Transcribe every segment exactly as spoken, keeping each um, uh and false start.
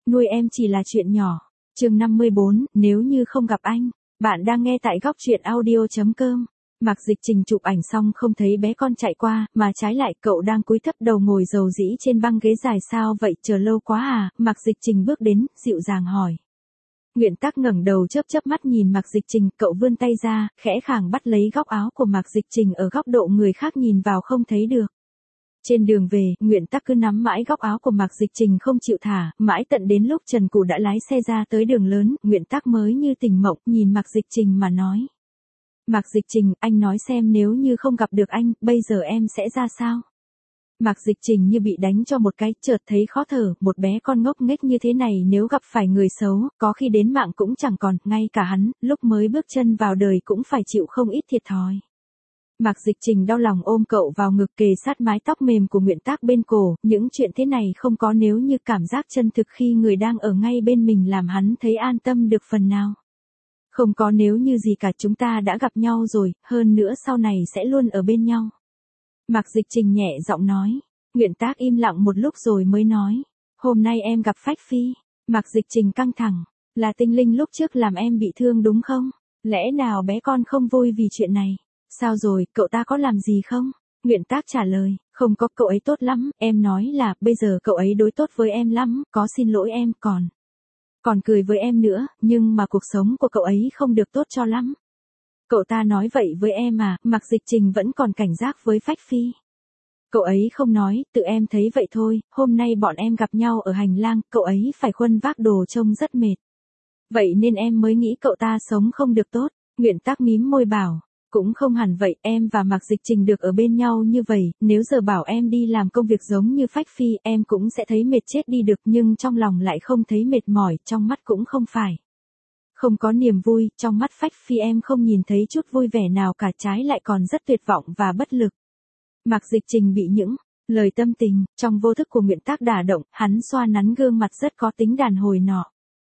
nuôi em chỉ là chuyện nhỏ. Chương năm mươi bốn, nếu như không gặp anh. Bạn đang nghe tại góc truyện audio chấm com. Mạc Dịch Trình chụp ảnh xong không thấy bé con chạy qua, mà trái lại cậu đang cúi thấp đầu ngồi rầu rĩ trên băng ghế dài. Sao vậy, chờ lâu quá à? Mạc Dịch Trình bước đến, dịu dàng hỏi. Nguyện Tắc ngẩng đầu chớp chớp mắt nhìn Mạc Dịch Trình, cậu vươn tay ra, khẽ khàng bắt lấy góc áo của Mạc Dịch Trình ở góc độ người khác nhìn vào không thấy được. Trên đường về, Nguyện Tắc cứ nắm mãi góc áo của Mạc Dịch Trình không chịu thả, mãi tận đến lúc Trần Cù đã lái xe ra tới đường lớn, Nguyện Tắc mới như tỉnh mộng, nhìn Mạc Dịch Trình mà nói. Mạc Dịch Trình, anh nói xem nếu như không gặp được anh, bây giờ em sẽ ra sao? Mạc Dịch Trình như bị đánh cho một cái, chợt thấy khó thở, một bé con ngốc nghếch như thế này nếu gặp phải người xấu, có khi đến mạng cũng chẳng còn, ngay cả hắn, lúc mới bước chân vào đời cũng phải chịu không ít thiệt thòi. Mạc Dịch Trình đau lòng ôm cậu vào ngực, kề sát mái tóc mềm của Nguyện Tắc bên cổ, những chuyện thế này không có nếu như cảm giác chân thực khi người đang ở ngay bên mình làm hắn thấy an tâm được phần nào. Không có nếu như gì cả, chúng ta đã gặp nhau rồi, hơn nữa sau này sẽ luôn ở bên nhau. Mạc Dịch Trình nhẹ giọng nói. Nguyện Tắc im lặng một lúc rồi mới nói. Hôm nay em gặp Phách Phi. Mạc Dịch Trình căng thẳng. Là Tinh Linh lúc trước làm em bị thương đúng không? Lẽ nào bé con không vui vì chuyện này? Sao rồi, cậu ta có làm gì không? Nguyện Tắc trả lời. Không có, cậu ấy tốt lắm, em nói là, bây giờ cậu ấy đối tốt với em lắm, có xin lỗi em, còn... Còn cười với em nữa, nhưng mà cuộc sống của cậu ấy không được tốt cho lắm. Cậu ta nói vậy với em à? Mạc Dịch Trình vẫn còn cảnh giác với Phách Phi. Cậu ấy không nói, tự em thấy vậy thôi, hôm nay bọn em gặp nhau ở hành lang, cậu ấy phải khuân vác đồ trông rất mệt. Vậy nên em mới nghĩ cậu ta sống không được tốt. Nguyện Tắc mím môi bảo. Cũng không hẳn vậy, em và Mạc Dịch Trình được ở bên nhau như vậy, nếu giờ bảo em đi làm công việc giống như Phách Phi, em cũng sẽ thấy mệt chết đi được, nhưng trong lòng lại không thấy mệt mỏi, trong mắt cũng không phải. Không có niềm vui, trong mắt Phách Phi em không nhìn thấy chút vui vẻ nào cả, trái lại còn rất tuyệt vọng và bất lực. Mạc Dịch Trình bị những lời tâm tình trong vô thức của Nguyện Tắc đả động, hắn xoa nắn gương mặt rất có tính đàn hồi nọ.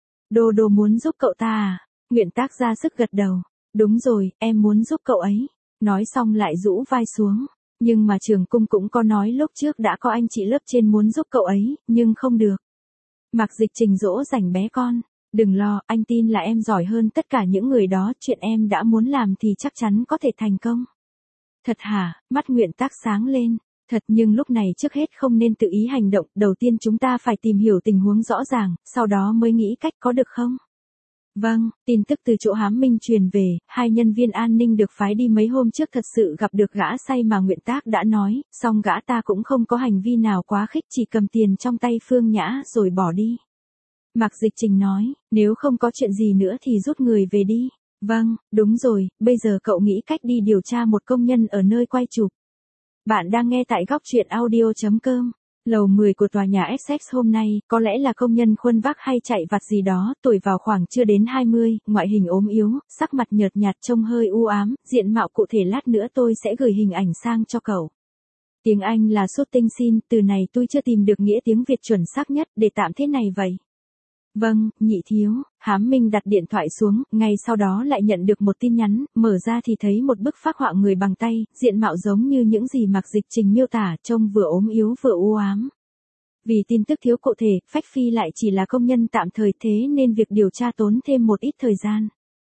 Đô đô muốn giúp cậu ta à? Nguyện Tắc ra sức gật đầu. Đúng rồi, em muốn giúp cậu ấy. Nói xong lại rũ vai xuống. Nhưng mà Trường Cung cũng có nói lúc trước đã có anh chị lớp trên muốn giúp cậu ấy, nhưng không được. Mạc Dịch Trình dỗ dành bé con. Đừng lo, anh tin là em giỏi hơn tất cả những người đó, chuyện em đã muốn làm thì chắc chắn có thể thành công. Thật hả? Mắt Nguyện Tắc sáng lên. Thật, nhưng lúc này trước hết không nên tự ý hành động, đầu tiên chúng ta phải tìm hiểu tình huống rõ ràng, sau đó mới nghĩ cách, có được không? Vâng, tin tức từ chỗ Hám Minh truyền về, hai nhân viên an ninh được phái đi mấy hôm trước thật sự gặp được gã say mà Nguyện Tắc đã nói, song gã ta cũng không có hành vi nào quá khích, chỉ cầm tiền trong tay Phương Nhã rồi bỏ đi. Mạc Dịch Trình nói, nếu không có chuyện gì nữa thì rút người về đi. Vâng, đúng rồi, bây giờ cậu nghĩ cách đi điều tra một công nhân ở nơi quay chụp. Bạn đang nghe tại góc truyện audio chấm com. Lầu mười của tòa nhà Essex hôm nay, có lẽ là công nhân khuân vác hay chạy vặt gì đó, tuổi vào khoảng chưa đến hai mươi, ngoại hình ốm yếu, sắc mặt nhợt nhạt trông hơi u ám, diện mạo cụ thể lát nữa tôi sẽ gửi hình ảnh sang cho cậu. Tiếng Anh là shooting scene, từ này tôi chưa tìm được nghĩa tiếng Việt chuẩn xác nhất, để tạm thế này vậy. Vâng, nhị thiếu. Hám Minh đặt điện thoại xuống, ngay sau đó lại nhận được một tin nhắn, mở ra thì thấy một bức phác họa người bằng tay, diện mạo giống như những gì Mạc Dịch Trình miêu tả, trông vừa ốm yếu vừa u ám. Vì tin tức thiếu cụ thể, Phách Phi lại chỉ là công nhân tạm thời, thế nên việc điều tra tốn thêm một ít thời gian.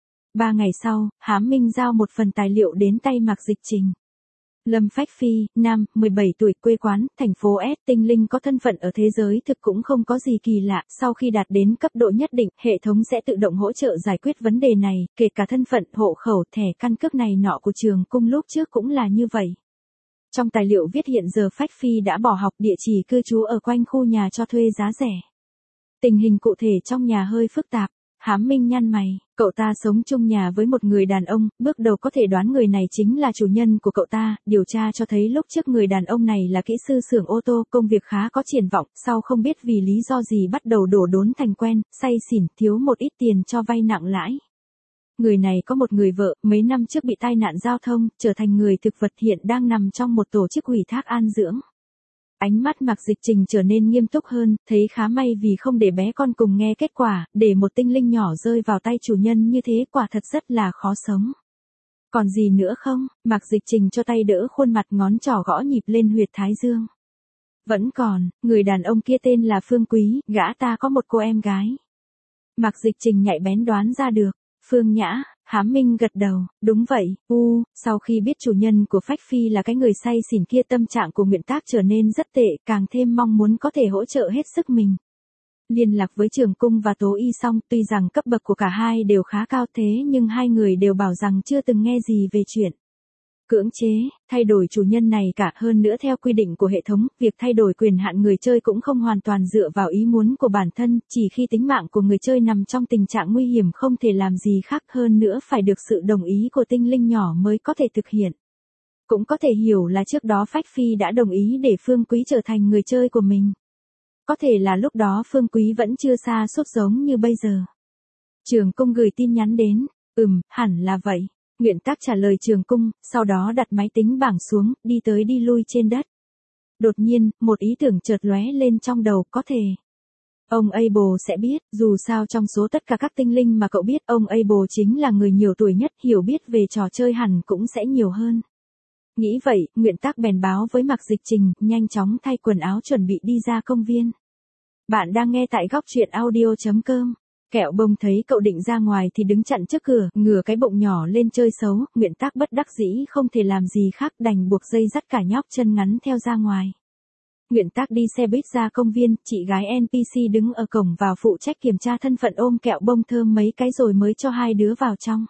Ba ngày sau, Hám Minh giao một phần tài liệu đến tay Mạc Dịch Trình. Lâm Phách Phi, nam, mười bảy tuổi, quê quán, thành phố S, Tinh Linh có thân phận ở thế giới thực cũng không có gì kỳ lạ, sau khi đạt đến cấp độ nhất định, hệ thống sẽ tự động hỗ trợ giải quyết vấn đề này, kể cả thân phận, hộ khẩu, thẻ căn cước này nọ của Trường Cung lúc trước cũng là như vậy. Trong tài liệu viết hiện giờ Phách Phi đã bỏ học, địa chỉ cư trú ở quanh khu nhà cho thuê giá rẻ. Tình hình cụ thể trong nhà hơi phức tạp. Hám Minh nhăn mày, cậu ta sống chung nhà với một người đàn ông, bước đầu có thể đoán người này chính là chủ nhân của cậu ta, điều tra cho thấy lúc trước người đàn ông này là kỹ sư xưởng ô tô, công việc khá có triển vọng, sau không biết vì lý do gì bắt đầu đổ đốn thành quen, say xỉn, thiếu một ít tiền cho vay nặng lãi. Người này có một người vợ, mấy năm trước bị tai nạn giao thông, trở thành người thực vật, hiện đang nằm trong một tổ chức ủy thác an dưỡng. Ánh mắt Mạc Dịch Trình trở nên nghiêm túc hơn, thấy khá may vì không để bé con cùng nghe kết quả, để một tinh linh nhỏ rơi vào tay chủ nhân như thế quả thật rất là khó sống. Còn gì nữa không? Mạc Dịch Trình cho tay đỡ khuôn mặt, ngón trỏ gõ nhịp lên huyệt thái dương. Vẫn còn, người đàn ông kia tên là Phương Quý, gã ta có một cô em gái. Mạc Dịch Trình nhạy bén đoán ra được. Phương Nhã, Hám Minh gật đầu, đúng vậy, u, sau khi biết chủ nhân của Phách Phi là cái người say xỉn kia, tâm trạng của Nguyện Tác trở nên rất tệ, càng thêm mong muốn có thể hỗ trợ hết sức mình. Liên lạc với Trường Cung và Tố Y xong, tuy rằng cấp bậc của cả hai đều khá cao thế nhưng hai người đều bảo rằng chưa từng nghe gì về chuyện cưỡng chế, thay đổi chủ nhân này cả. Hơn nữa theo quy định của hệ thống, việc thay đổi quyền hạn người chơi cũng không hoàn toàn dựa vào ý muốn của bản thân, chỉ khi tính mạng của người chơi nằm trong tình trạng nguy hiểm không thể làm gì khác, hơn nữa phải được sự đồng ý của tinh linh nhỏ mới có thể thực hiện. Cũng có thể hiểu là trước đó Phách Phi đã đồng ý để Phương Quý trở thành người chơi của mình. Có thể là lúc đó Phương Quý vẫn chưa xa suốt giống như bây giờ. Trường Cung gửi tin nhắn đến, ừm, hẳn là vậy. Nguyện Tác trả lời Trường Cung, sau đó đặt máy tính bảng xuống, đi tới đi lui trên đất. Đột nhiên, một ý tưởng chợt lóe lên trong đầu, có thể. Ông Abel sẽ biết, dù sao trong số tất cả các tinh linh mà cậu biết, ông Abel chính là người nhiều tuổi nhất, hiểu biết về trò chơi hẳn cũng sẽ nhiều hơn. Nghĩ vậy, Nguyện Tác bèn báo với Mạc Dịch Trình, nhanh chóng thay quần áo chuẩn bị đi ra công viên. Bạn đang nghe tại góc truyện audio chấm com. Kẹo Bông thấy cậu định ra ngoài thì đứng chặn trước cửa, ngửa cái bụng nhỏ lên chơi xấu. Nguyện Tác bất đắc dĩ không thể làm gì khác, đành buộc dây dắt cả nhóc chân ngắn theo ra ngoài. Nguyện Tác đi xe buýt ra công viên, chị gái en pê xê đứng ở cổng vào phụ trách kiểm tra thân phận, ôm Kẹo Bông thơm mấy cái rồi mới cho hai đứa vào trong.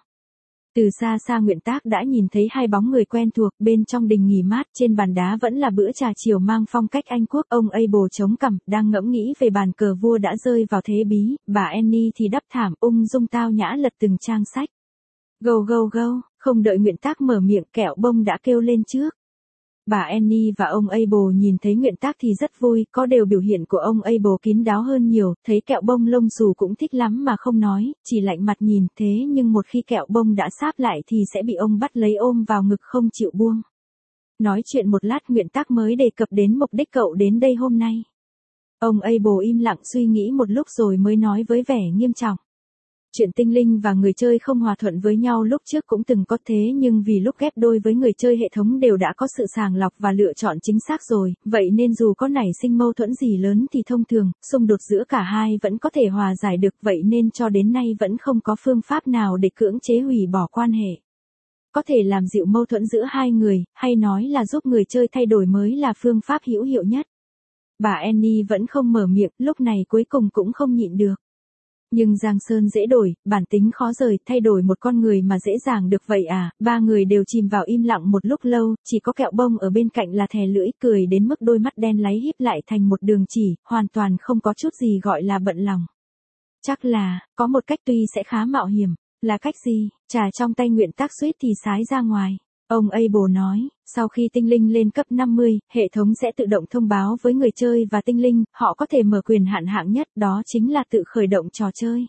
Từ xa xa Nguyện Tác đã nhìn thấy hai bóng người quen thuộc, bên trong đình nghỉ mát, trên bàn đá vẫn là bữa trà chiều mang phong cách Anh Quốc. Ông Abel chống cằm, đang ngẫm nghĩ về bàn cờ vua đã rơi vào thế bí, bà Annie thì đắp thảm, ung dung tao nhã lật từng trang sách. Gâu gâu gâu, không đợi Nguyện Tác mở miệng, Kẹo Bông đã kêu lên trước. Bà Annie và ông Abel nhìn thấy Nguyện Tác thì rất vui, có điều biểu hiện của ông Abel kín đáo hơn nhiều, thấy Kẹo Bông lông xù cũng thích lắm mà không nói, chỉ lạnh mặt nhìn. Thế nhưng một khi Kẹo Bông đã sáp lại thì sẽ bị ông bắt lấy ôm vào ngực không chịu buông. Nói chuyện một lát Nguyện Tác mới đề cập đến mục đích cậu đến đây hôm nay. Ông Abel im lặng suy nghĩ một lúc rồi mới nói với vẻ nghiêm trọng. Chuyện tinh linh và người chơi không hòa thuận với nhau lúc trước cũng từng có, thế nhưng vì lúc ghép đôi với người chơi hệ thống đều đã có sự sàng lọc và lựa chọn chính xác rồi, vậy nên dù có nảy sinh mâu thuẫn gì lớn thì thông thường, xung đột giữa cả hai vẫn có thể hòa giải được, vậy nên cho đến nay vẫn không có phương pháp nào để cưỡng chế hủy bỏ quan hệ. Có thể làm dịu mâu thuẫn giữa hai người, hay nói là giúp người chơi thay đổi mới là phương pháp hữu hiệu nhất. Bà Annie vẫn không mở miệng, lúc này cuối cùng cũng không nhịn được. Nhưng Giang Sơn dễ đổi, bản tính khó rời, thay đổi một con người mà dễ dàng được vậy à. Ba người đều chìm vào im lặng một lúc lâu, chỉ có Kẹo Bông ở bên cạnh là thè lưỡi, cười đến mức đôi mắt đen láy híp lại thành một đường chỉ, hoàn toàn không có chút gì gọi là bận lòng. Chắc là, có một cách tuy sẽ khá mạo hiểm. Là cách gì? Trà trong tay Nguyện Tác suýt thì sái ra ngoài. Ông Abel nói, sau khi tinh linh lên cấp năm mươi, hệ thống sẽ tự động thông báo với người chơi và tinh linh, họ có thể mở quyền hạn hạng nhất, đó chính là tự khởi động trò chơi.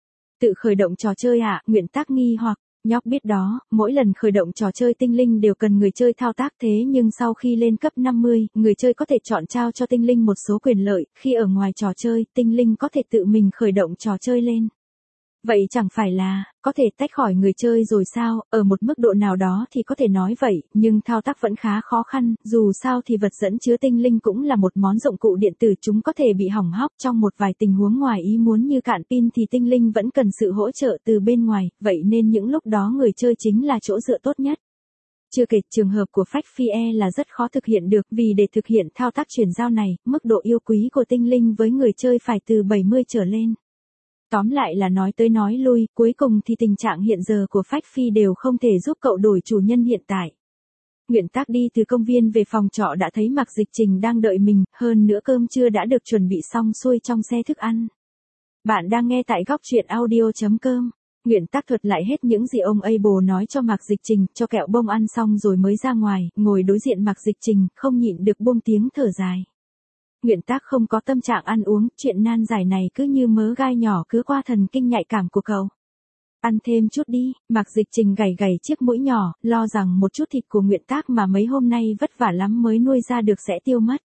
Tự khởi động trò chơi à? Nguyện Tác nghi hoặc, nhóc biết đó, mỗi lần khởi động trò chơi tinh linh đều cần người chơi thao tác, thế nhưng sau khi lên cấp năm mươi, người chơi có thể chọn trao cho tinh linh một số quyền lợi, khi ở ngoài trò chơi, tinh linh có thể tự mình khởi động trò chơi lên. Vậy chẳng phải là, có thể tách khỏi người chơi rồi sao? Ở một mức độ nào đó thì có thể nói vậy, nhưng thao tác vẫn khá khó khăn, dù sao thì vật dẫn chứa tinh linh cũng là một món dụng cụ điện tử, chúng có thể bị hỏng hóc trong một vài tình huống ngoài ý muốn như cạn pin thì tinh linh vẫn cần sự hỗ trợ từ bên ngoài, vậy nên những lúc đó người chơi chính là chỗ dựa tốt nhất. Chưa kể trường hợp của Phách Phi e là rất khó thực hiện được, vì để thực hiện thao tác chuyển giao này, mức độ yêu quý của tinh linh với người chơi phải từ bảy mươi trở lên. Tóm lại là nói tới nói lui, cuối cùng thì tình trạng hiện giờ của Phách Phi đều không thể giúp cậu đổi chủ nhân hiện tại. Nguyện Tác đi từ công viên về phòng trọ đã thấy Mạc Dịch Trình đang đợi mình, hơn nữa cơm trưa đã được chuẩn bị xong xuôi trong xe thức ăn. Bạn đang nghe tại góc truyện audio chấm com. Nguyện Tác thuật lại hết những gì ông Abel nói cho Mạc Dịch Trình, cho Kẹo Bông ăn xong rồi mới ra ngoài, ngồi đối diện Mạc Dịch Trình, không nhịn được buông tiếng thở dài. Nguyện Tác không có tâm trạng ăn uống, chuyện nan giải này cứ như mớ gai nhỏ cứ qua thần kinh nhạy cảm của cậu. Ăn thêm chút đi, Mạc Dịch Trình gảy gảy chiếc mũi nhỏ, lo rằng một chút thịt của Nguyện Tác mà mấy hôm nay vất vả lắm mới nuôi ra được sẽ tiêu mất.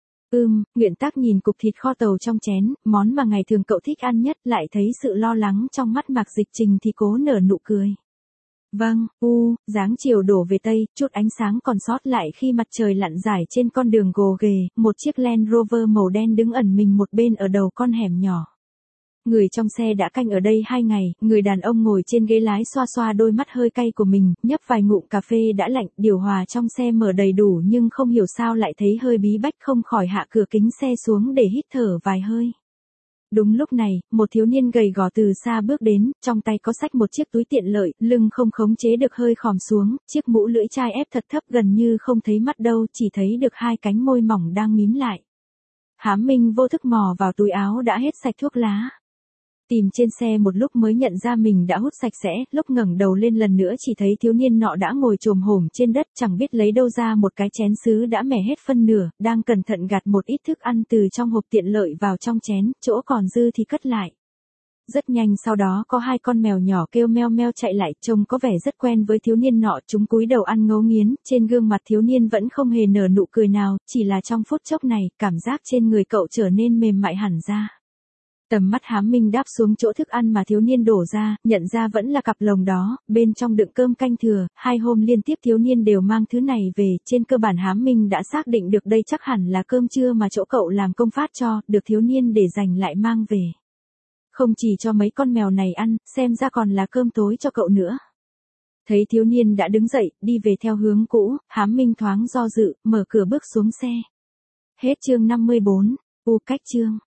Ừm, Nguyện Tác nhìn cục thịt kho tàu trong chén, món mà ngày thường cậu thích ăn nhất, lại thấy sự lo lắng trong mắt Mạc Dịch Trình thì cố nở nụ cười. Vâng, u, dáng chiều đổ về tây, chút ánh sáng còn sót lại khi mặt trời lặn rải trên con đường gồ ghề, một chiếc Land Rover màu đen đứng ẩn mình một bên ở đầu con hẻm nhỏ. Người trong xe đã canh ở đây hai ngày, người đàn ông ngồi trên ghế lái xoa xoa đôi mắt hơi cay của mình, nhấp vài ngụm cà phê đã lạnh, điều hòa trong xe mở đầy đủ nhưng không hiểu sao lại thấy hơi bí bách, không khỏi hạ cửa kính xe xuống để hít thở vài hơi. Đúng lúc này, một thiếu niên gầy gò từ xa bước đến, trong tay có xách một chiếc túi tiện lợi, lưng không khống chế được hơi khòm xuống, chiếc mũ lưỡi chai ép thật thấp gần như không thấy mắt đâu, chỉ thấy được hai cánh môi mỏng đang mím lại. Hám Minh vô thức mò vào túi áo đã hết sạch thuốc lá. Tìm trên xe một lúc mới nhận ra mình đã hút sạch sẽ, lúc ngẩng đầu lên lần nữa chỉ thấy thiếu niên nọ đã ngồi chồm hổm trên đất, chẳng biết lấy đâu ra một cái chén sứ đã mẻ hết phân nửa, đang cẩn thận gạt một ít thức ăn từ trong hộp tiện lợi vào trong chén, chỗ còn dư thì cất lại. Rất nhanh sau đó có hai con mèo nhỏ kêu meo meo chạy lại, trông có vẻ rất quen với thiếu niên nọ, chúng cúi đầu ăn ngấu nghiến, trên gương mặt thiếu niên vẫn không hề nở nụ cười nào, chỉ là trong phút chốc này, cảm giác trên người cậu trở nên mềm mại hẳn ra. Tầm mắt Hám Minh đáp xuống chỗ thức ăn mà thiếu niên đổ ra, nhận ra vẫn là cặp lồng đó, bên trong đựng cơm canh thừa, hai hôm liên tiếp thiếu niên đều mang thứ này về, trên cơ bản Hám Minh đã xác định được đây chắc hẳn là cơm trưa mà chỗ cậu làm công phát cho, được thiếu niên để dành lại mang về. Không chỉ cho mấy con mèo này ăn, xem ra còn là cơm tối cho cậu nữa. Thấy thiếu niên đã đứng dậy, đi về theo hướng cũ, Hám Minh thoáng do dự, mở cửa bước xuống xe. Hết chương năm mươi bốn, u cách chương.